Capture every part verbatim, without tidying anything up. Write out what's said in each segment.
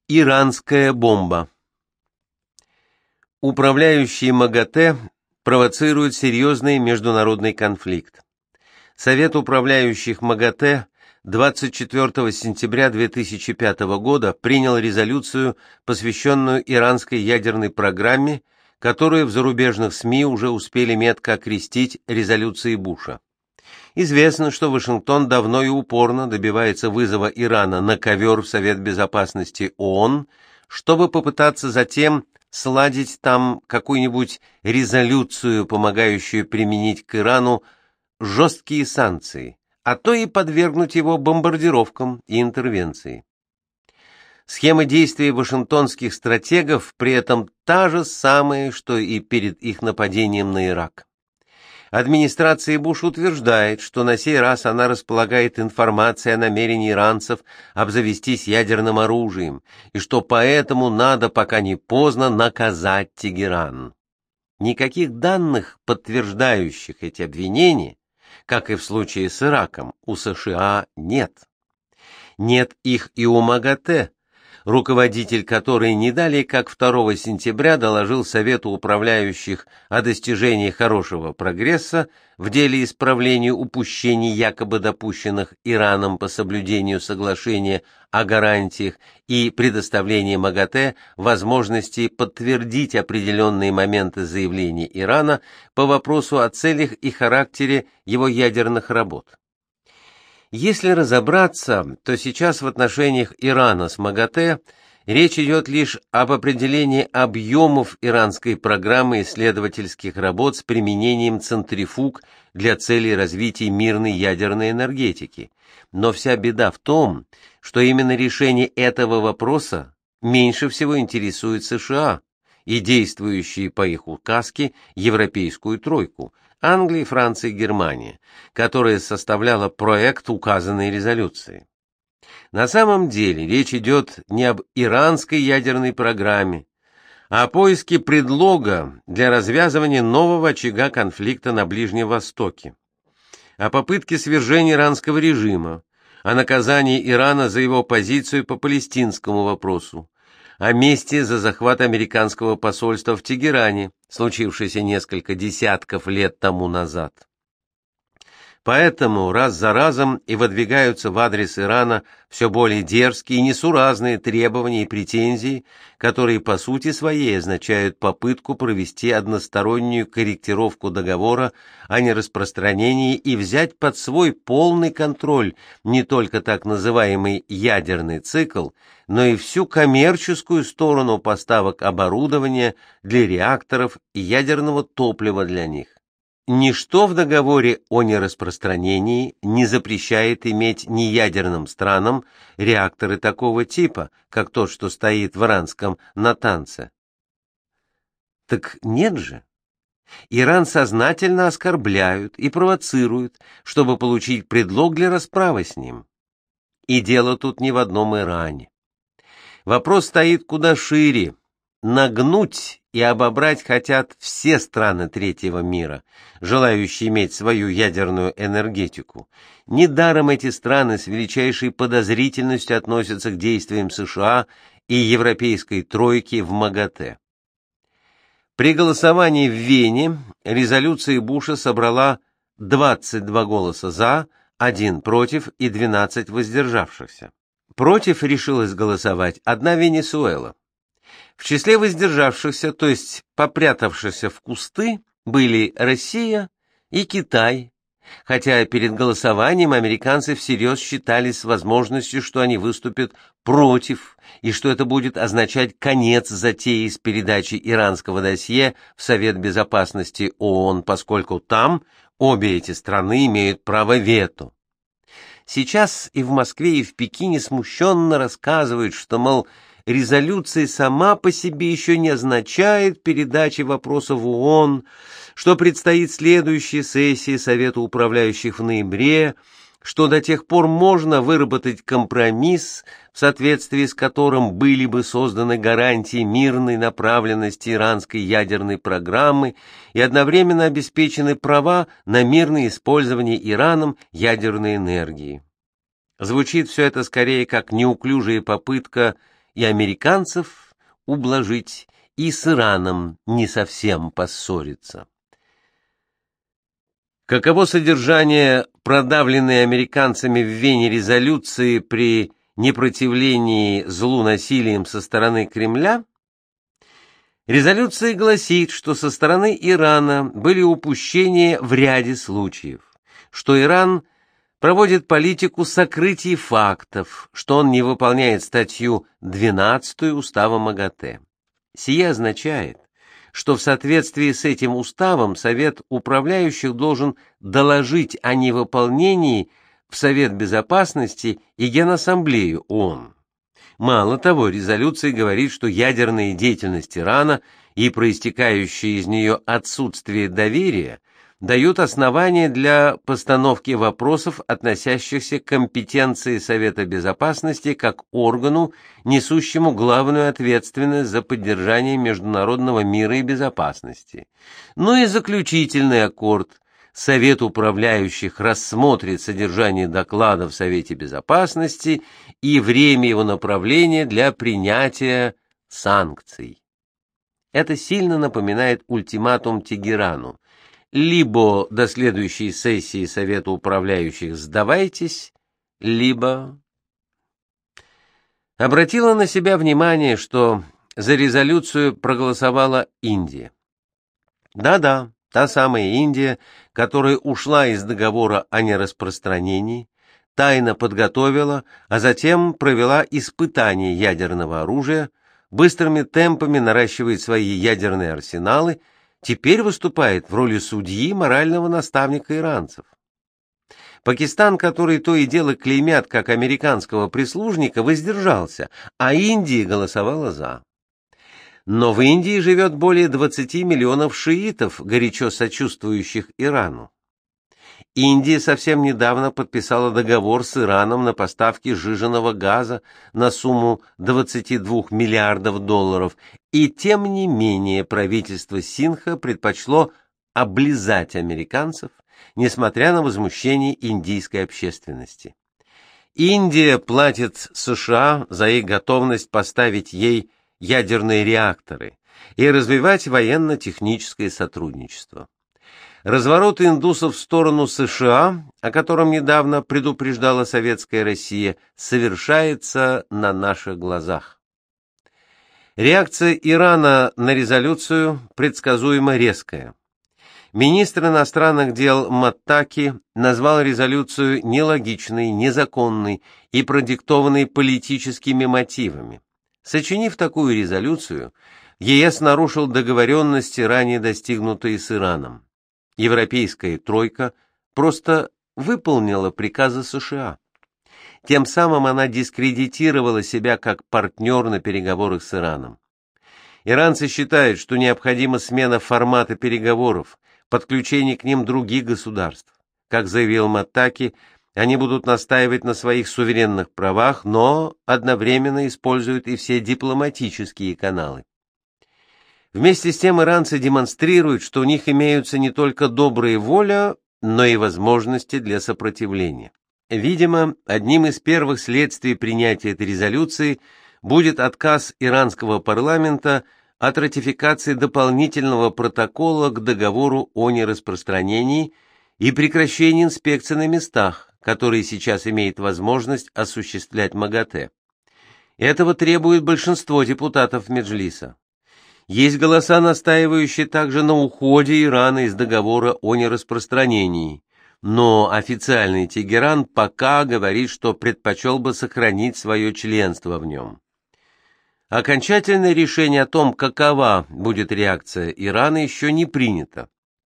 Иранская бомба. Управляющие МАГАТЭ провоцируют серьезный международный конфликт. Совет управляющих МАГАТЭ двадцать четвёртого сентября две тысячи пятого года принял резолюцию, посвященную иранской ядерной программе, которую в зарубежных СМИ уже успели метко окрестить резолюцией Буша. Известно, что Вашингтон давно и упорно добивается вызова Ирана на ковер в Совет Безопасности ООН, чтобы попытаться затем сладить там какую-нибудь резолюцию, помогающую применить к Ирану жесткие санкции, а то и подвергнуть его бомбардировкам и интервенции. Схема действий вашингтонских стратегов при этом та же самая, что и перед их нападением на Ирак. Администрация Буш утверждает, что на сей раз она располагает информацией о намерении иранцев обзавестись ядерным оружием, и что поэтому надо, пока не поздно, наказать Тегеран. Никаких данных, подтверждающих эти обвинения, как и в случае с Ираком, у США нет. Нет их и у МАГАТЭ, руководитель которой не далее как второго сентября доложил Совету управляющих о достижении хорошего прогресса в деле исправления упущений, якобы допущенных Ираном по соблюдению соглашения о гарантиях и предоставлении МАГАТЭ возможности подтвердить определенные моменты заявлений Ирана по вопросу о целях и характере его ядерных работ. Если разобраться, то сейчас в отношениях Ирана с МАГАТЭ речь идет лишь об определении объемов иранской программы исследовательских работ с применением центрифуг для целей развития мирной ядерной энергетики. Но вся беда в том, что именно решение этого вопроса меньше всего интересует США и действующие по их указке Европейскую тройку – Англия, Франция и Германия, которая составляла проект указанной резолюции. На самом деле речь идет не об иранской ядерной программе, а о поиске предлога для развязывания нового очага конфликта на Ближнем Востоке, о попытке свержения иранского режима, о наказании Ирана за его позицию по палестинскому вопросу, о мести за захват американского посольства в Тегеране, случившийся несколько десятков лет тому назад. Поэтому раз за разом и выдвигаются в адрес Ирана все более дерзкие и несуразные требования и претензии, которые по сути своей означают попытку провести одностороннюю корректировку договора о нераспространении и взять под свой полный контроль не только так называемый ядерный цикл, но и всю коммерческую сторону поставок оборудования для реакторов и ядерного топлива для них. Ничто в договоре о нераспространении не запрещает иметь неядерным странам реакторы такого типа, как тот, что стоит в иранском Натанце. Так нет же. Иран сознательно оскорбляют и провоцируют, чтобы получить предлог для расправы с ним. И дело тут не в одном Иране. Вопрос стоит куда шире. Нагнуть и обобрать хотят все страны третьего мира, желающие иметь свою ядерную энергетику. Недаром эти страны с величайшей подозрительностью относятся к действиям США и европейской тройки в МАГАТЭ. При голосовании в Вене резолюция Буша собрала двадцать два голоса «за», один против и двенадцать воздержавшихся. Против решилась голосовать одна Венесуэла. В числе воздержавшихся, то есть попрятавшихся в кусты, были Россия и Китай, хотя перед голосованием американцы всерьез считали с возможностью, что они выступят против, и что это будет означать конец затеи с передачей иранского досье в Совет Безопасности ООН, поскольку там обе эти страны имеют право вето. Сейчас и в Москве, и в Пекине смущенно рассказывают, что, мол, резолюция сама по себе еще не означает передачи вопроса в ООН, что предстоит следующая сессия Совета управляющих в ноябре, что до тех пор можно выработать компромисс, в соответствии с которым были бы созданы гарантии мирной направленности иранской ядерной программы и одновременно обеспечены права на мирное использование Ираном ядерной энергии. Звучит все это скорее как неуклюжая попытка и американцев ублажить, и с Ираном не совсем поссориться. Каково содержание продавленной американцами в Вене резолюции при непротивлении злу насилием со стороны Кремля? Резолюция гласит, что со стороны Ирана были упущения в ряде случаев, что Иран проводит политику сокрытия фактов, что он не выполняет статью двенадцатую Устава МАГАТЭ. Сие означает, что в соответствии с этим уставом Совет управляющих должен доложить о невыполнении в Совет Безопасности и Генассамблею ООН. Мало того, резолюция говорит, что ядерная деятельность Ирана и проистекающее из нее отсутствие доверия дают основания для постановки вопросов, относящихся к компетенции Совета Безопасности как органу, несущему главную ответственность за поддержание международного мира и безопасности. Ну и заключительный аккорд. Совет управляющих рассмотрит содержание доклада в Совете Безопасности и время его направления для принятия санкций. Это сильно напоминает ультиматум Тегерану. Либо до следующей сессии Совета управляющих сдавайтесь, либо... Обратила на себя внимание, что за резолюцию проголосовала Индия. Да-да, та самая Индия, которая ушла из договора о нераспространении, тайно подготовила, а затем провела испытание ядерного оружия, быстрыми темпами наращивает свои ядерные арсеналы, теперь выступает в роли судьи, морального наставника иранцев. Пакистан, который то и дело клеймят как американского прислужника, воздержался, а Индия голосовала за. Но в Индии живет более двадцати миллионов шиитов, горячо сочувствующих Ирану. Индия совсем недавно подписала договор с Ираном на поставки сжиженного газа на сумму двадцати двух миллиардов долларов, и тем не менее правительство Синдха предпочло облизать американцев, несмотря на возмущение индийской общественности. Индия платит США за их готовность поставить ей ядерные реакторы и развивать военно-техническое сотрудничество. Разворот индусов в сторону США, о котором недавно предупреждала Советская Россия, совершается на наших глазах. Реакция Ирана на резолюцию предсказуемо резкая. Министр иностранных дел Маттаки назвал резолюцию нелогичной, незаконной и продиктованной политическими мотивами. Сочинив такую резолюцию, ЕС нарушил договоренности, ранее достигнутые с Ираном. Европейская тройка просто выполнила приказы США. Тем самым она дискредитировала себя как партнер на переговорах с Ираном. Иранцы считают, что необходима смена формата переговоров, подключение к ним других государств. Как заявил Маттаки, они будут настаивать на своих суверенных правах, но одновременно используют и все дипломатические каналы. Вместе с тем иранцы демонстрируют, что у них имеются не только добрая воля, но и возможности для сопротивления. Видимо, одним из первых следствий принятия этой резолюции будет отказ иранского парламента от ратификации дополнительного протокола к договору о нераспространении и прекращении инспекций на местах, которые сейчас имеет возможность осуществлять МАГАТЭ. Этого требует большинство депутатов Меджлиса. Есть голоса, настаивающие также на уходе Ирана из договора о нераспространении, но официальный Тегеран пока говорит, что предпочел бы сохранить свое членство в нем. Окончательное решение о том, какова будет реакция Ирана, еще не принято.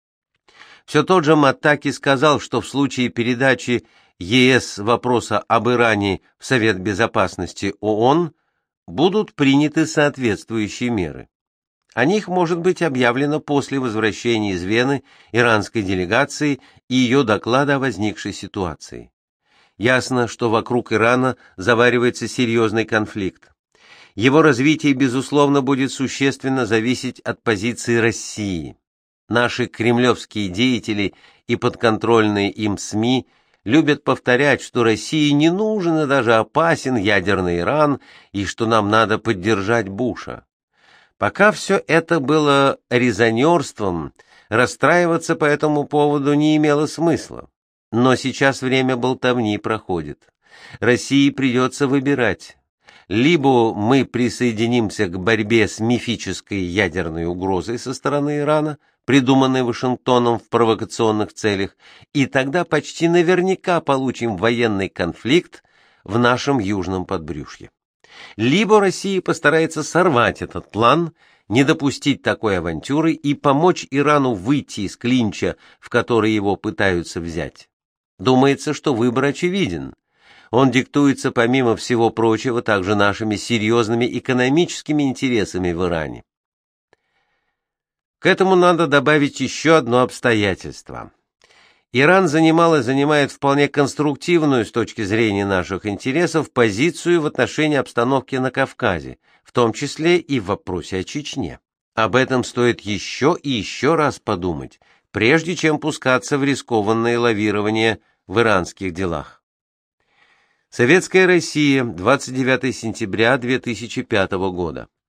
Все тот же Маттаки сказал, что в случае передачи ЕС вопроса об Иране в Совет Безопасности ООН будут приняты соответствующие меры. О них может быть объявлено после возвращения из Вены иранской делегации и ее доклада о возникшей ситуации. Ясно, что вокруг Ирана заваривается серьезный конфликт. Его развитие, безусловно, будет существенно зависеть от позиции России. Наши кремлевские деятели и подконтрольные им СМИ любят повторять, что России не нужен и даже опасен ядерный Иран и что нам надо поддержать Буша. Пока все это было резонерством, расстраиваться по этому поводу не имело смысла. Но сейчас время болтовни проходит. России придется выбирать. Либо мы присоединимся к борьбе с мифической ядерной угрозой со стороны Ирана, придуманной Вашингтоном в провокационных целях, и тогда почти наверняка получим военный конфликт в нашем южном подбрюшье. Либо Россия постарается сорвать этот план, не допустить такой авантюры и помочь Ирану выйти из клинча, в который его пытаются взять. Думается, что выбор очевиден. Он диктуется, помимо всего прочего, также нашими серьезными экономическими интересами в Иране. К этому надо добавить еще одно обстоятельство. Иран занимал и занимает вполне конструктивную с точки зрения наших интересов позицию в отношении обстановки на Кавказе, в том числе и в вопросе о Чечне. Об этом стоит еще и еще раз подумать, прежде чем пускаться в рискованное лавирование в иранских делах. Советская Россия, двадцать девятое сентября две тысячи пятого года.